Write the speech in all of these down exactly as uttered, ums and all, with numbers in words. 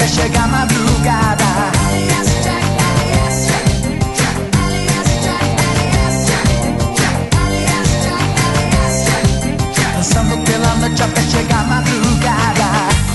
até chegar a madrugada. Dançando pela noite até chegar a madrugada.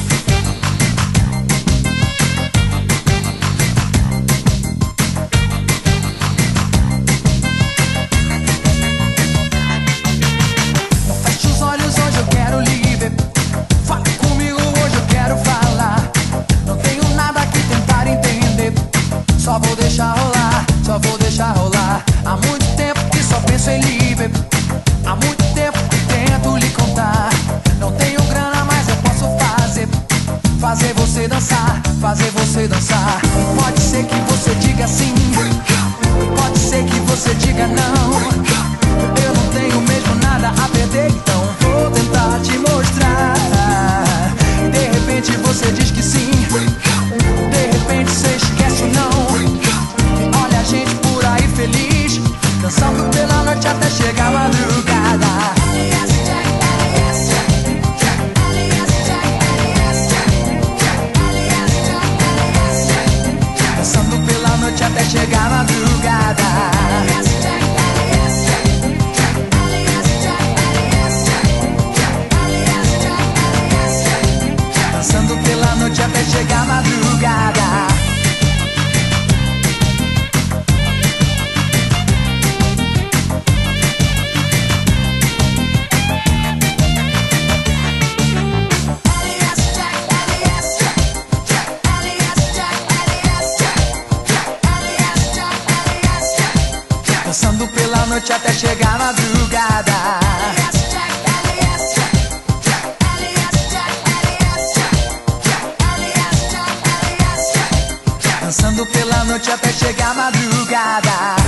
Não feche os olhos, hoje eu quero lhe ver. Fale comigo, hoje eu quero falar. Não tenho nada que tentar entender. Só vou deixar rolar, só vou deixar rolar. Há muito tempo que só penso em lhe ver. Há muito tempo que tento lhe contar. Não tenho grana, mas eu posso fazer. Fazer você dançar, fazer você dançar. Pode ser que você diga sim, pode ser que você diga não. Eu não tenho mesmo nada a perder, então vou tentar te mostrar. De repente você diz que sim, de repente você esquece o não. E olha a gente por aí feliz, dançando pela noite até chegar a madrugada. Dançando pela noite até chegar a madrugada. Dançando pela noite até chegar a madrugada. Dançando pela noite até chegar a madrugada. Dançando pela noite até chegar a madrugada.